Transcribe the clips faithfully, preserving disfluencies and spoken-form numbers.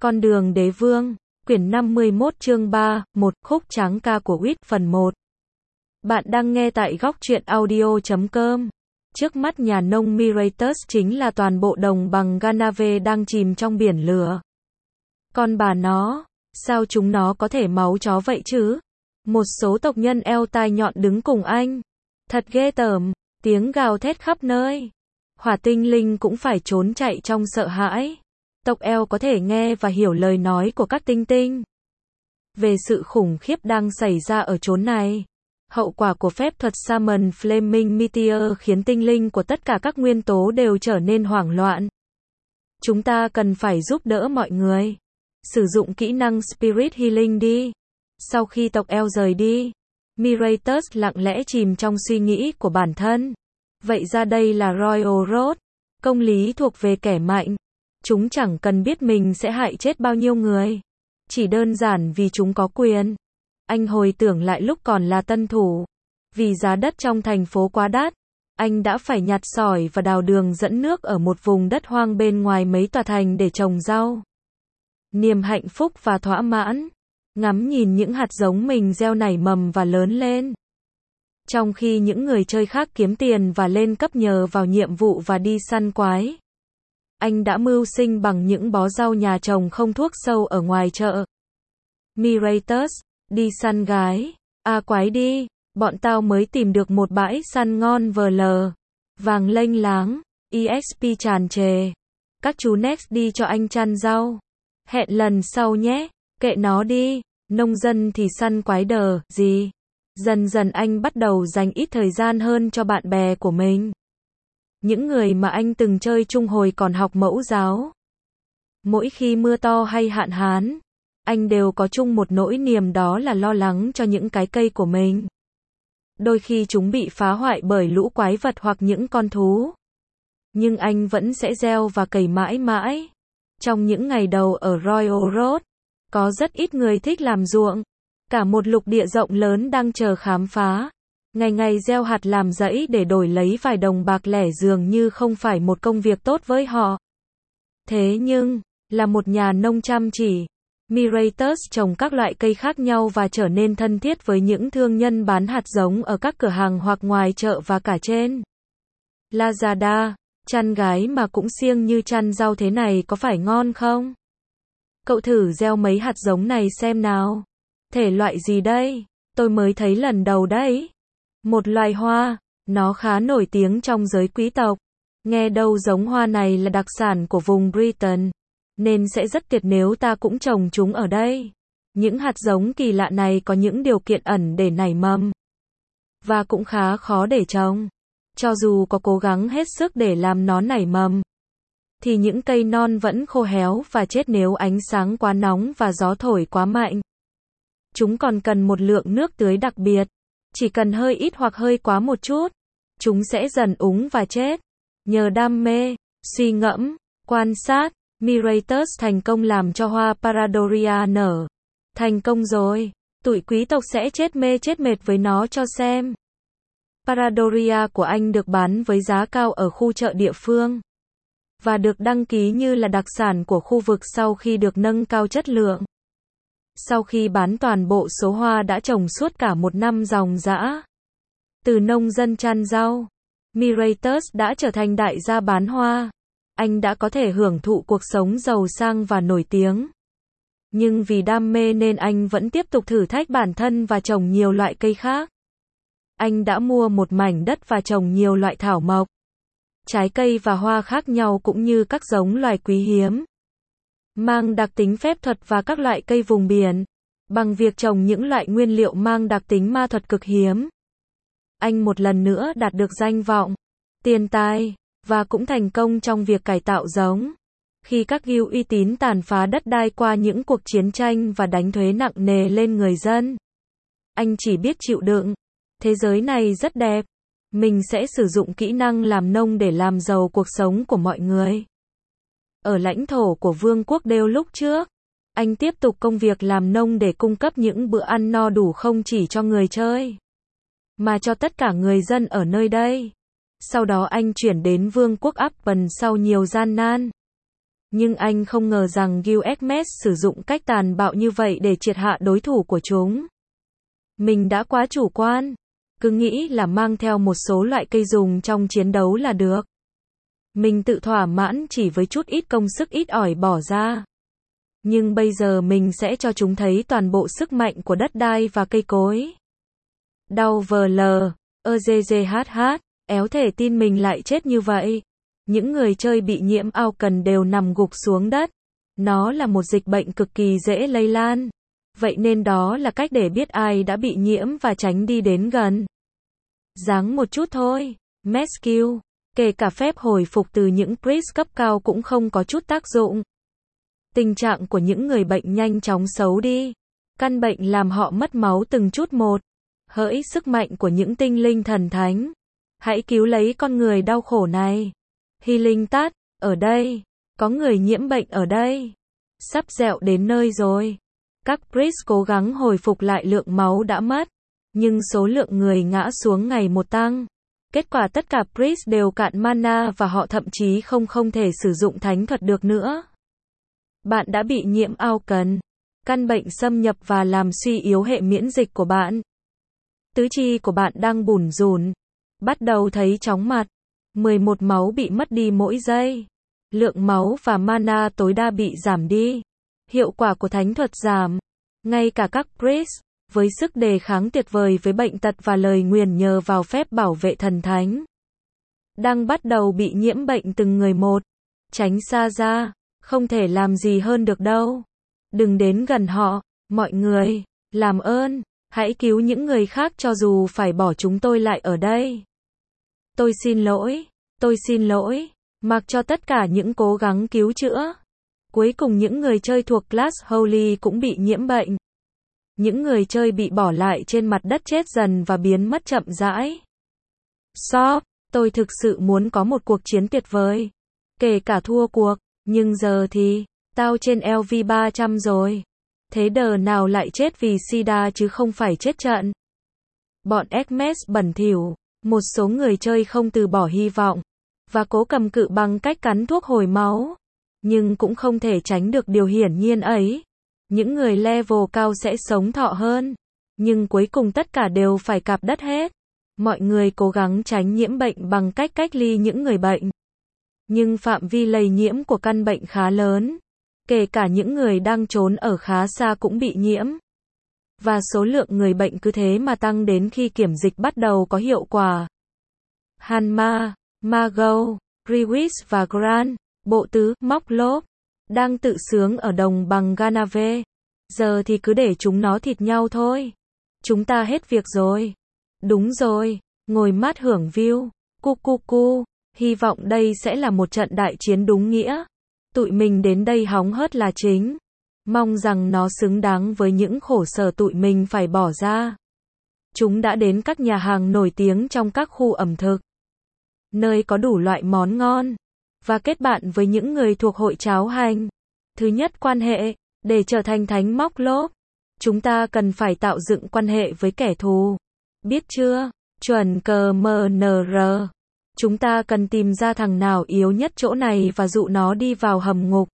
Con đường đế vương, quyển năm mươi mốt chương ba, một khúc tráng ca của Quýt phần một. Bạn đang nghe tại góc truyện audio chấm com. Trước mắt nhà nông Miretus chính là toàn bộ đồng bằng Ganave đang chìm trong biển lửa. Con bà nó, sao chúng nó có thể máu chó vậy chứ? Một số tộc nhân eo tai nhọn đứng cùng anh. Thật ghê tởm, tiếng gào thét khắp nơi. Hỏa tinh linh cũng phải trốn chạy trong sợ hãi. Tộc eo có thể nghe và hiểu lời nói của các tinh tinh. Về sự khủng khiếp đang xảy ra ở chốn này. Hậu quả của phép thuật Summon Flaming Meteor khiến tinh linh của tất cả các nguyên tố đều trở nên hoảng loạn. Chúng ta cần phải giúp đỡ mọi người. Sử dụng kỹ năng Spirit Healing đi. Sau khi tộc eo rời đi, Miretus lặng lẽ chìm trong suy nghĩ của bản thân. Vậy ra đây là Royal Road. Công lý thuộc về kẻ mạnh. Chúng chẳng cần biết mình sẽ hại chết bao nhiêu người. Chỉ đơn giản vì chúng có quyền. Anh hồi tưởng lại lúc còn là tân thủ. Vì giá đất trong thành phố quá đắt, anh đã phải nhặt sỏi và đào đường dẫn nước ở một vùng đất hoang bên ngoài mấy tòa thành để trồng rau. Niềm hạnh phúc và thỏa mãn. Ngắm nhìn những hạt giống mình gieo nảy mầm và lớn lên. Trong khi những người chơi khác kiếm tiền và lên cấp nhờ vào nhiệm vụ và đi săn quái. Anh đã mưu sinh bằng những bó rau nhà trồng không thuốc sâu ở ngoài chợ. Miretus, đi săn gái. À quái đi, bọn tao mới tìm được một bãi săn ngon vờ lờ. Vàng lênh láng, e ích pê tràn trề. Các chú Next đi cho anh chăn rau. Hẹn lần sau nhé, kệ nó đi, nông dân thì săn quái đờ, gì. Dần dần anh bắt đầu dành ít thời gian hơn cho bạn bè của mình. Những người mà anh từng chơi chung hồi còn học mẫu giáo. Mỗi khi mưa to hay hạn hán, anh đều có chung một nỗi niềm, đó là lo lắng cho những cái cây của mình. Đôi khi chúng bị phá hoại bởi lũ quái vật hoặc những con thú. Nhưng anh vẫn sẽ gieo và cày mãi mãi. Trong những ngày đầu ở Royal Road, có rất ít người thích làm ruộng. Cả một lục địa rộng lớn đang chờ khám phá. Ngày ngày gieo hạt làm rẫy để đổi lấy vài đồng bạc lẻ dường như không phải một công việc tốt với họ. Thế nhưng, là một nhà nông chăm chỉ, Miretus trồng các loại cây khác nhau và trở nên thân thiết với những thương nhân bán hạt giống ở các cửa hàng hoặc ngoài chợ và cả trên Lazada. Chăn gái mà cũng siêng như chăn rau thế này có phải ngon không? Cậu thử gieo mấy hạt giống này xem nào. Thể loại gì đây? Tôi mới thấy lần đầu đấy. Một loài hoa, nó khá nổi tiếng trong giới quý tộc. Nghe đâu giống hoa này là đặc sản của vùng Britain, nên sẽ rất tuyệt nếu ta cũng trồng chúng ở đây. Những hạt giống kỳ lạ này có những điều kiện ẩn để nảy mầm, và cũng khá khó để trồng. Cho dù có cố gắng hết sức để làm nó nảy mầm, thì những cây non vẫn khô héo và chết nếu ánh sáng quá nóng và gió thổi quá mạnh. Chúng còn cần một lượng nước tưới đặc biệt. Chỉ cần hơi ít hoặc hơi quá một chút, chúng sẽ dần úng và chết. Nhờ đam mê, suy ngẫm, quan sát, Miretus thành công làm cho hoa Paradoria nở. Thành công rồi, tụi quý tộc sẽ chết mê chết mệt với nó cho xem. Paradoria của anh được bán với giá cao ở khu chợ địa phương, và được đăng ký như là đặc sản của khu vực sau khi được nâng cao chất lượng. Sau khi bán toàn bộ số hoa đã trồng suốt cả một năm ròng rã, từ nông dân chăn rau, Miretus đã trở thành đại gia bán hoa. Anh đã có thể hưởng thụ cuộc sống giàu sang và nổi tiếng. Nhưng vì đam mê nên anh vẫn tiếp tục thử thách bản thân và trồng nhiều loại cây khác. Anh đã mua một mảnh đất và trồng nhiều loại thảo mộc, trái cây và hoa khác nhau cũng như các giống loài quý hiếm, mang đặc tính phép thuật và các loại cây vùng biển. Bằng việc trồng những loại nguyên liệu mang đặc tính ma thuật cực hiếm, anh một lần nữa đạt được danh vọng, tiền tài, và cũng thành công trong việc cải tạo giống. Khi các guild uy tín tàn phá đất đai qua những cuộc chiến tranh và đánh thuế nặng nề lên người dân, anh chỉ biết chịu đựng. Thế giới này rất đẹp. Mình sẽ sử dụng kỹ năng làm nông để làm giàu cuộc sống của mọi người. Ở lãnh thổ của vương quốc Đêu lúc trước, anh tiếp tục công việc làm nông để cung cấp những bữa ăn no đủ không chỉ cho người chơi, mà cho tất cả người dân ở nơi đây. Sau đó anh chuyển đến vương quốc Upton sau nhiều gian nan. Nhưng anh không ngờ rằng Gilgamesh sử dụng cách tàn bạo như vậy để triệt hạ đối thủ của chúng. Mình đã quá chủ quan, cứ nghĩ là mang theo một số loại cây dùng trong chiến đấu là được. Mình tự thỏa mãn chỉ với chút ít công sức ít ỏi bỏ ra. Nhưng bây giờ mình sẽ cho chúng thấy toàn bộ sức mạnh của đất đai và cây cối. Đau vờ lờ, ơ dê dê hát hát, éo thể tin mình lại chết như vậy. Những người chơi bị nhiễm ao cần đều nằm gục xuống đất. Nó là một dịch bệnh cực kỳ dễ lây lan. Vậy nên đó là cách để biết ai đã bị nhiễm và tránh đi đến gần. Ráng một chút thôi. Messkill. Kể cả phép hồi phục từ những priest cấp cao cũng không có chút tác dụng. Tình trạng của những người bệnh nhanh chóng xấu đi. Căn bệnh làm họ mất máu từng chút một. Hỡi sức mạnh của những tinh linh thần thánh. Hãy cứu lấy con người đau khổ này. Healing tát, ở đây. Có người nhiễm bệnh ở đây. Sắp dẹo đến nơi rồi. Các priest cố gắng hồi phục lại lượng máu đã mất. Nhưng số lượng người ngã xuống ngày một tăng. Kết quả tất cả priest đều cạn mana và họ thậm chí không không thể sử dụng thánh thuật được nữa. Bạn đã bị nhiễm ao cần. Căn bệnh xâm nhập và làm suy yếu hệ miễn dịch của bạn. Tứ chi của bạn đang bủn rủn. Bắt đầu thấy chóng mặt. mười một máu bị mất đi mỗi giây. Lượng máu và mana tối đa bị giảm đi. Hiệu quả của thánh thuật giảm. Ngay cả các priest, với sức đề kháng tuyệt vời với bệnh tật và lời nguyền nhờ vào phép bảo vệ thần thánh, đang bắt đầu bị nhiễm bệnh từng người một. Tránh xa ra, không thể làm gì hơn được đâu. Đừng đến gần họ, mọi người, làm ơn, hãy cứu những người khác cho dù phải bỏ chúng tôi lại ở đây. Tôi xin lỗi, tôi xin lỗi, mặc cho tất cả những cố gắng cứu chữa. Cuối cùng những người chơi thuộc class Holy cũng bị nhiễm bệnh. Những người chơi bị bỏ lại trên mặt đất chết dần và biến mất chậm rãi. Shop, tôi thực sự muốn có một cuộc chiến tuyệt vời. Kể cả thua cuộc, nhưng giờ thì, tao trên L V ba trăm rồi. Thế đờ nào lại chết vì sida chứ không phải chết trận. Bọn Xmas bẩn thỉu, một số người chơi không từ bỏ hy vọng, và cố cầm cự bằng cách cắn thuốc hồi máu. Nhưng cũng không thể tránh được điều hiển nhiên ấy. Những người level cao sẽ sống thọ hơn. Nhưng cuối cùng tất cả đều phải cạp đất hết. Mọi người cố gắng tránh nhiễm bệnh bằng cách cách ly những người bệnh. Nhưng phạm vi lây nhiễm của căn bệnh khá lớn. Kể cả những người đang trốn ở khá xa cũng bị nhiễm. Và số lượng người bệnh cứ thế mà tăng đến khi kiểm dịch bắt đầu có hiệu quả. Hanma, Mago, Riwis và Gran, bộ tứ, móc lốp, đang tự sướng ở đồng bằng Ganave. Giờ thì cứ để chúng nó thịt nhau thôi. Chúng ta hết việc rồi. Đúng rồi, ngồi mát hưởng view. Cu cu cu, hy vọng đây sẽ là một trận đại chiến đúng nghĩa. Tụi mình đến đây hóng hớt là chính. Mong rằng nó xứng đáng với những khổ sở tụi mình phải bỏ ra. Chúng đã đến các nhà hàng nổi tiếng trong các khu ẩm thực, nơi có đủ loại món ngon, và kết bạn với những người thuộc hội cháo hành. Thứ nhất, quan hệ. Để trở thành thánh móc lốp, chúng ta cần phải tạo dựng quan hệ với kẻ thù. Biết chưa? Chuẩn cờ mờ nờ rờ. Chúng ta cần tìm ra thằng nào yếu nhất chỗ này và dụ nó đi vào hầm ngục.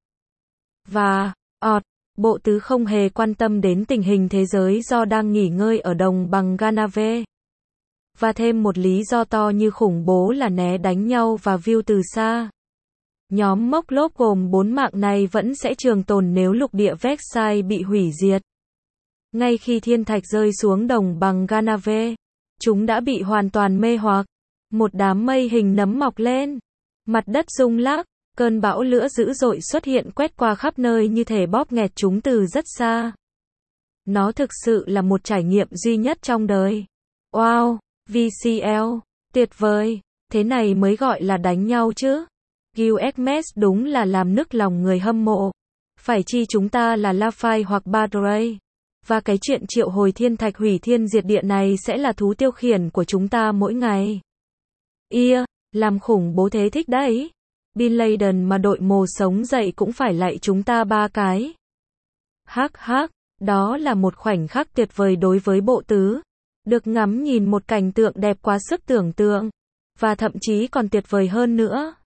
Và, ọt, bộ tứ không hề quan tâm đến tình hình thế giới do đang nghỉ ngơi ở đồng bằng Ganave. Và thêm một lý do to như khủng bố là né đánh nhau và view từ xa. Nhóm móc lốp gồm bốn mạng này vẫn sẽ trường tồn nếu lục địa Vexai bị hủy diệt. Ngay khi thiên thạch rơi xuống đồng bằng Ganave, chúng đã bị hoàn toàn mê hoặc. Một đám mây hình nấm mọc lên. Mặt đất rung lắc, cơn bão lửa dữ dội xuất hiện quét qua khắp nơi như thể bóp nghẹt chúng từ rất xa. Nó thực sự là một trải nghiệm duy nhất trong đời. Wow, vê xê lờ, tuyệt vời, thế này mới gọi là đánh nhau chứ. Gilgamesh đúng là làm nức lòng người hâm mộ. Phải chi chúng ta là Lafai hoặc Badray. Và cái chuyện triệu hồi thiên thạch hủy thiên diệt địa này sẽ là thú tiêu khiển của chúng ta mỗi ngày. Ia, làm khủng bố thế thích đấy. Bin Laden mà đội mồ sống dậy cũng phải lạy chúng ta ba cái. Hắc hắc, đó là một khoảnh khắc tuyệt vời đối với bộ tứ. Được ngắm nhìn một cảnh tượng đẹp quá sức tưởng tượng. Và thậm chí còn tuyệt vời hơn nữa.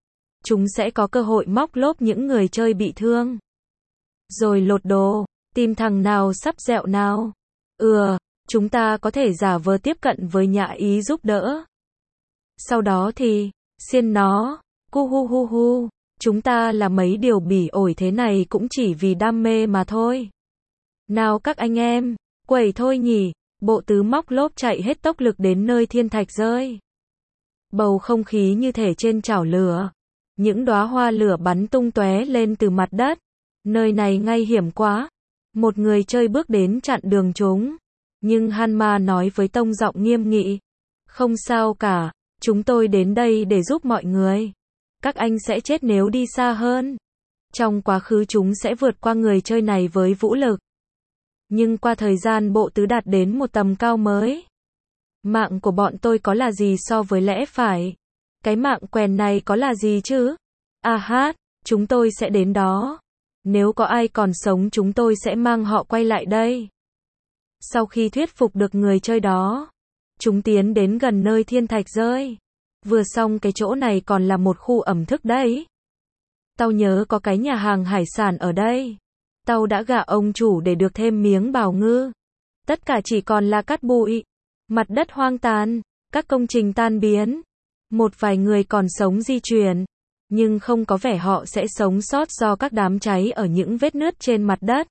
chúng sẽ có cơ hội móc lốp những người chơi bị thương. Rồi lột đồ, tìm thằng nào sắp dẹo nào. Ừ, chúng ta có thể giả vờ tiếp cận với nhã ý giúp đỡ. Sau đó thì, xiên nó, cu hu hu hu, chúng ta là mấy điều bỉ ổi thế này cũng chỉ vì đam mê mà thôi. Nào các anh em, quẩy thôi nhỉ, bộ tứ móc lốp chạy hết tốc lực đến nơi thiên thạch rơi. Bầu không khí như thể trên chảo lửa. Những đóa hoa lửa bắn tung tóe lên từ mặt đất. Nơi này ngay hiểm quá. Một người chơi bước đến chặn đường chúng. Nhưng Hanma nói với tông giọng nghiêm nghị. Không sao cả, chúng tôi đến đây để giúp mọi người. Các anh sẽ chết nếu đi xa hơn. Trong quá khứ chúng sẽ vượt qua người chơi này với vũ lực. Nhưng qua thời gian bộ tứ đạt đến một tầm cao mới. Mạng của bọn tôi có là gì so với lẽ phải? Cái mạng quèn này có là gì chứ? À hát, chúng tôi sẽ đến đó. Nếu có ai còn sống chúng tôi sẽ mang họ quay lại đây. Sau khi thuyết phục được người chơi đó, chúng tiến đến gần nơi thiên thạch rơi. Vừa xong cái chỗ này còn là một khu ẩm thức đấy. Tao nhớ có cái nhà hàng hải sản ở đây. Tao đã gạ ông chủ để được thêm miếng bào ngư. Tất cả chỉ còn là cát bụi. Mặt đất hoang tàn, các công trình tan biến. Một vài người còn sống di chuyển. Nhưng không có vẻ họ sẽ sống sót do các đám cháy ở những vết nứt trên mặt đất.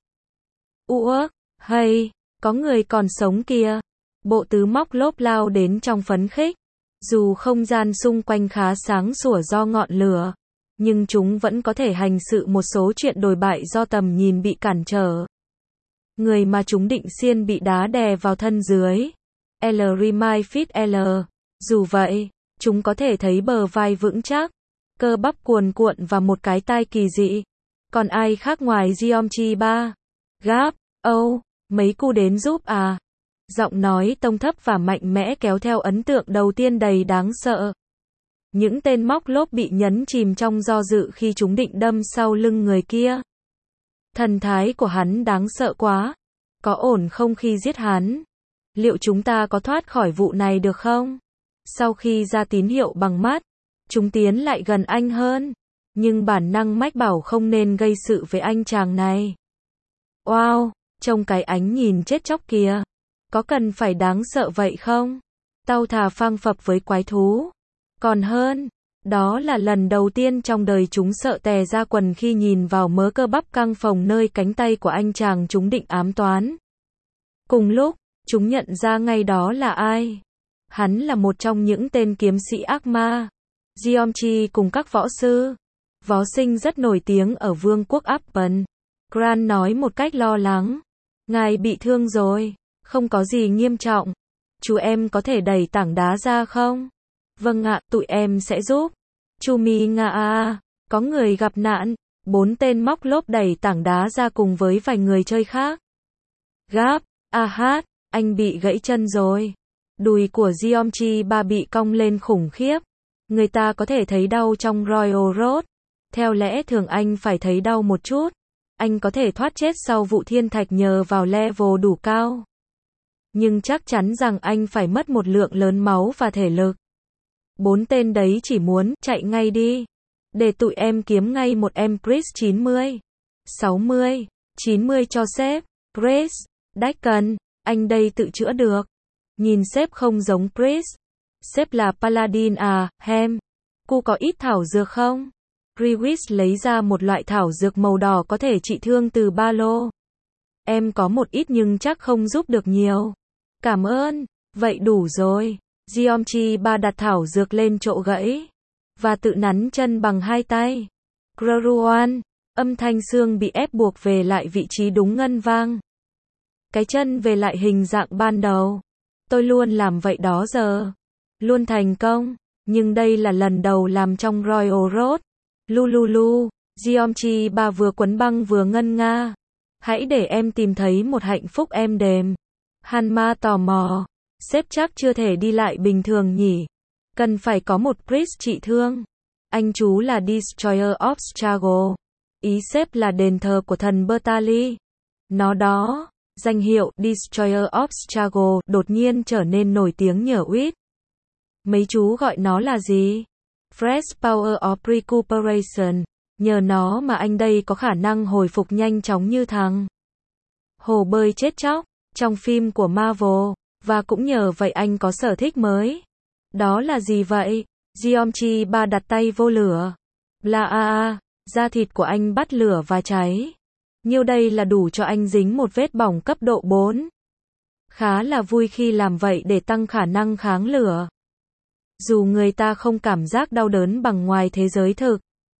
Ủa, hay, có người còn sống kìa. Bộ tứ móc lốp lao đến trong phấn khích. Dù không gian xung quanh khá sáng sủa do ngọn lửa, nhưng chúng vẫn có thể hành sự một số chuyện đồi bại do tầm nhìn bị cản trở. Người mà chúng định xiên bị đá đè vào thân dưới. L Remind Fit L. Dù vậy, chúng có thể thấy bờ vai vững chắc, cơ bắp cuồn cuộn và một cái tai kỳ dị. Còn ai khác ngoài Geometry ba? Gáp, Âu, mấy cu đến giúp à? Giọng nói tông thấp và mạnh mẽ kéo theo ấn tượng đầu tiên đầy đáng sợ. Những tên móc lốp bị nhấn chìm trong do dự khi chúng định đâm sau lưng người kia. Thần thái của hắn đáng sợ quá. Có ổn không khi giết hắn? Liệu chúng ta có thoát khỏi vụ này được không? Sau khi ra tín hiệu bằng mắt, chúng tiến lại gần anh hơn. Nhưng bản năng mách bảo không nên gây sự với anh chàng này. Wow, trông cái ánh nhìn chết chóc kìa. Có cần phải đáng sợ vậy không? Tao thà phang phập với quái thú. Còn hơn, đó là lần đầu tiên trong đời chúng sợ tè ra quần khi nhìn vào mớ cơ bắp căng phồng nơi cánh tay của anh chàng chúng định ám toán. Cùng lúc, chúng nhận ra ngay đó là ai. Hắn là một trong những tên kiếm sĩ ác ma. Geometry cùng các võ sư. Võ sinh rất nổi tiếng ở vương quốc Appen. Grant nói một cách lo lắng. Ngài bị thương rồi. Không có gì nghiêm trọng. Chú em có thể đẩy tảng đá ra không? Vâng ạ, tụi em sẽ giúp. Chú Mi Nga à, có người gặp nạn. Bốn tên móc lốp đẩy tảng đá ra cùng với vài người chơi khác. Gáp, à hát, anh bị gãy chân rồi. Đùi của Geometry ba bị cong lên khủng khiếp. Người ta có thể thấy đau trong Royal Road. Theo lẽ thường anh phải thấy đau một chút. Anh có thể thoát chết sau vụ thiên thạch nhờ vào level đủ cao. Nhưng chắc chắn rằng anh phải mất một lượng lớn máu và thể lực. Bốn tên đấy chỉ muốn chạy ngay đi. Để tụi em kiếm ngay một em Chris chín mươi, sáu mươi, chín mươi cho sếp. Chris, Dacken, anh đây tự chữa được. Nhìn sếp không giống Chris. Sếp là Paladin à, hem. Cô có ít thảo dược không? Lewis lấy ra một loại thảo dược màu đỏ có thể trị thương từ ba lô. Em có một ít nhưng chắc không giúp được nhiều. Cảm ơn, vậy đủ rồi. Geometry ba đặt thảo dược lên chỗ gãy. Và tự nắn chân bằng hai tay. Gruan, âm thanh xương bị ép buộc về lại vị trí đúng ngân vang. Cái chân về lại hình dạng ban đầu. Tôi luôn làm vậy đó giờ. Luôn thành công. Nhưng đây là lần đầu làm trong Royal Road. Lululu, Geometry ba vừa quấn băng vừa ngân nga. Hãy để em tìm thấy một hạnh phúc êm đềm. Hanma tò mò. Sếp chắc chưa thể đi lại bình thường nhỉ. Cần phải có một priest trị thương. Anh chú là Destroyer of Struggle. Ý sếp là đền thờ của thần Bertali. Nó đó, danh hiệu Destroyer of Struggle đột nhiên trở nên nổi tiếng nhờ Uýt. Mấy chú gọi nó là gì? Fresh Power of Recuperation. Nhờ nó mà anh đây có khả năng hồi phục nhanh chóng như thằng hồ bơi chết chóc trong phim của Marvel. Và cũng nhờ vậy anh có sở thích mới. Đó là gì vậy? Jeongchi ba đặt tay vô lửa. Bla a a, da thịt của anh bắt lửa và cháy. Nhiêu đây là đủ cho anh dính một vết bỏng cấp độ bốn. Khá là vui khi làm vậy để tăng khả năng kháng lửa. Dù người ta không cảm giác đau đớn bằng ngoài thế giới thực.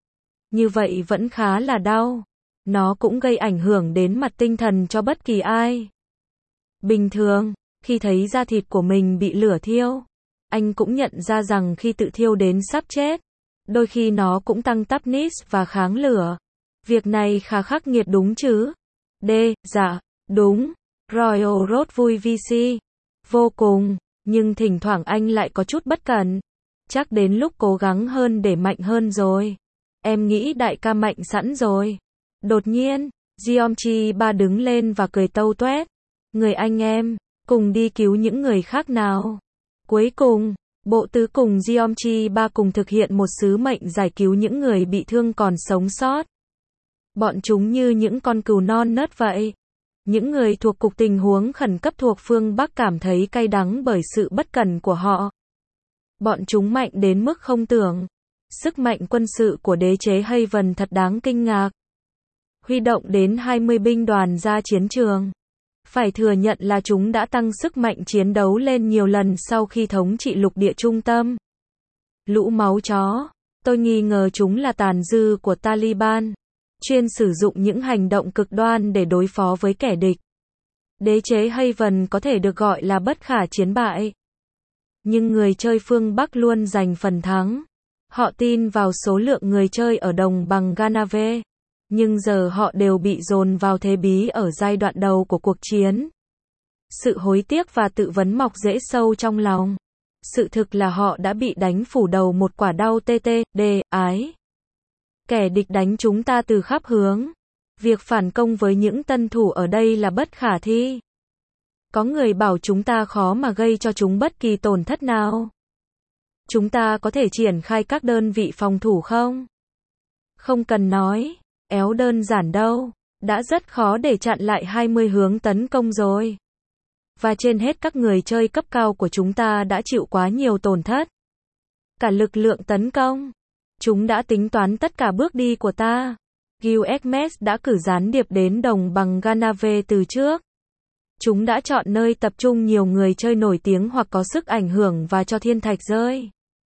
Như vậy vẫn khá là đau. Nó cũng gây ảnh hưởng đến mặt tinh thần cho bất kỳ ai. Bình thường, khi thấy da thịt của mình bị lửa thiêu, anh cũng nhận ra rằng khi tự thiêu đến sắp chết, đôi khi nó cũng tăng toughness và kháng lửa. Việc này khá khắc nghiệt đúng chứ? D. Dạ, đúng. Royal Road vui vê xê. Vô cùng, nhưng thỉnh thoảng anh lại có chút bất cẩn. Chắc đến lúc cố gắng hơn để mạnh hơn rồi. Em nghĩ đại ca mạnh sẵn rồi. Đột nhiên, Jeongchi ba đứng lên và cười tâu toét. Người anh em, cùng đi cứu những người khác nào. Cuối cùng, bộ tứ cùng Jeongchi ba cùng thực hiện một sứ mệnh giải cứu những người bị thương còn sống sót. Bọn chúng như những con cừu non nớt vậy. Những người thuộc cục tình huống khẩn cấp thuộc phương Bắc cảm thấy cay đắng bởi sự bất cẩn của họ. Bọn chúng mạnh đến mức không tưởng. Sức mạnh quân sự của đế chế Haven thật đáng kinh ngạc. Huy động đến hai mươi binh đoàn ra chiến trường. Phải thừa nhận là chúng đã tăng sức mạnh chiến đấu lên nhiều lần sau khi thống trị lục địa trung tâm. Lũ máu chó. Tôi nghi ngờ chúng là tàn dư của Taliban. Chuyên sử dụng những hành động cực đoan để đối phó với kẻ địch. Đế chế Haven có thể được gọi là bất khả chiến bại. Nhưng người chơi phương Bắc luôn giành phần thắng. Họ tin vào số lượng người chơi ở đồng bằng Ganave. Nhưng giờ họ đều bị dồn vào thế bí ở giai đoạn đầu của cuộc chiến. Sự hối tiếc và tự vấn mọc rễ sâu trong lòng. Sự thực là họ đã bị đánh phủ đầu một quả đau tê tê, đê, ái. Kẻ địch đánh chúng ta từ khắp hướng. Việc phản công với những tân thủ ở đây là bất khả thi. Có người bảo chúng ta khó mà gây cho chúng bất kỳ tổn thất nào. Chúng ta có thể triển khai các đơn vị phòng thủ không? Không cần nói, éo đơn giản đâu. Đã rất khó để chặn lại hai mươi hướng tấn công rồi. Và trên hết các người chơi cấp cao của chúng ta đã chịu quá nhiều tổn thất. Cả lực lượng tấn công. Chúng đã tính toán tất cả bước đi của ta. Gilgamesh đã cử gián điệp đến đồng bằng Ganave từ trước. Chúng đã chọn nơi tập trung nhiều người chơi nổi tiếng hoặc có sức ảnh hưởng và cho thiên thạch rơi.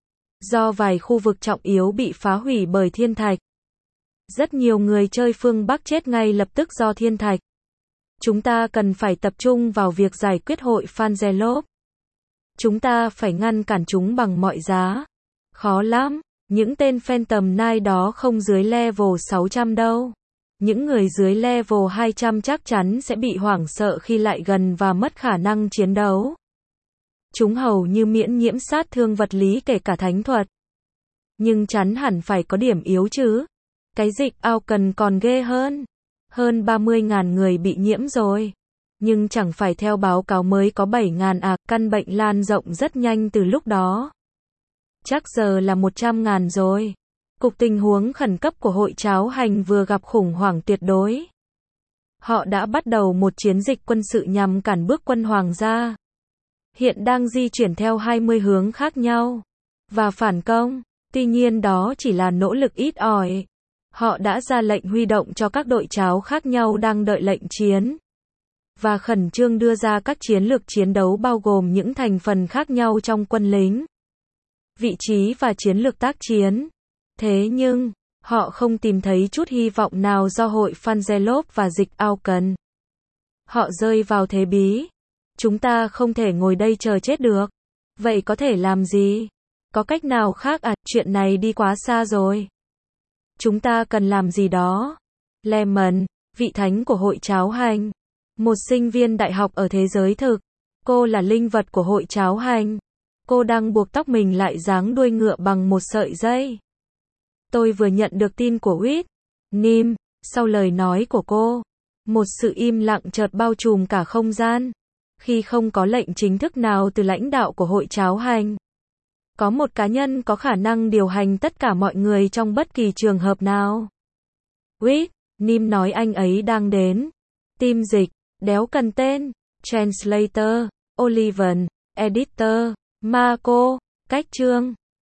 Do vài khu vực trọng yếu bị phá hủy bởi thiên thạch. Rất nhiều người chơi phương Bắc chết ngay lập tức do thiên thạch. Chúng ta cần phải tập trung vào việc giải quyết hội Fangelov. Chúng ta phải ngăn cản chúng bằng mọi giá. Khó lắm. Những tên Phantom Knight đó không dưới level sáu trăm đâu. Những người dưới level hai trăm chắc chắn sẽ bị hoảng sợ khi lại gần và mất khả năng chiến đấu. Chúng hầu như miễn nhiễm sát thương vật lý kể cả thánh thuật. Nhưng chắn hẳn phải có điểm yếu chứ. Cái dịch Auken còn ghê hơn. Hơn ba mươi nghìn người bị nhiễm rồi. Nhưng chẳng phải theo báo cáo mới có bảy nghìn à, căn bệnh lan rộng rất nhanh từ lúc đó. Chắc giờ là một trăm nghìn rồi. Cục tình huống khẩn cấp của hội cháo hành vừa gặp khủng hoảng tuyệt đối. Họ đã bắt đầu một chiến dịch quân sự nhằm cản bước quân hoàng gia. Hiện đang di chuyển theo hai mươi hướng khác nhau. Và phản công. Tuy nhiên đó chỉ là nỗ lực ít ỏi. Họ đã ra lệnh huy động cho các đội cháo khác nhau đang đợi lệnh chiến. Và khẩn trương đưa ra các chiến lược chiến đấu bao gồm những thành phần khác nhau trong quân lính. Vị trí và chiến lược tác chiến. Thế nhưng, họ không tìm thấy chút hy vọng nào do hội Fangelov và dịch Auken. Họ rơi vào thế bí. Chúng ta không thể ngồi đây chờ chết được. Vậy có thể làm gì? Có cách nào khác à? Chuyện này đi quá xa rồi. Chúng ta cần làm gì đó. Lemon, vị thánh của hội cháo hành. Một sinh viên đại học ở thế giới thực. Cô là linh vật của hội cháo hành. Cô đang buộc tóc mình lại dáng đuôi ngựa bằng một sợi dây. Tôi vừa nhận được tin của Whit. Nim, sau lời nói của cô. Một sự im lặng chợt bao trùm cả không gian. Khi không có lệnh chính thức nào từ lãnh đạo của hội cháo hành. có một cá nhân có khả năng điều hành tất cả mọi người trong bất kỳ trường hợp nào. Wait, Nim nói anh ấy đang đến. Team dịch, đéo cần tên. Translator, Oliven, Editor, Marco, cách chương.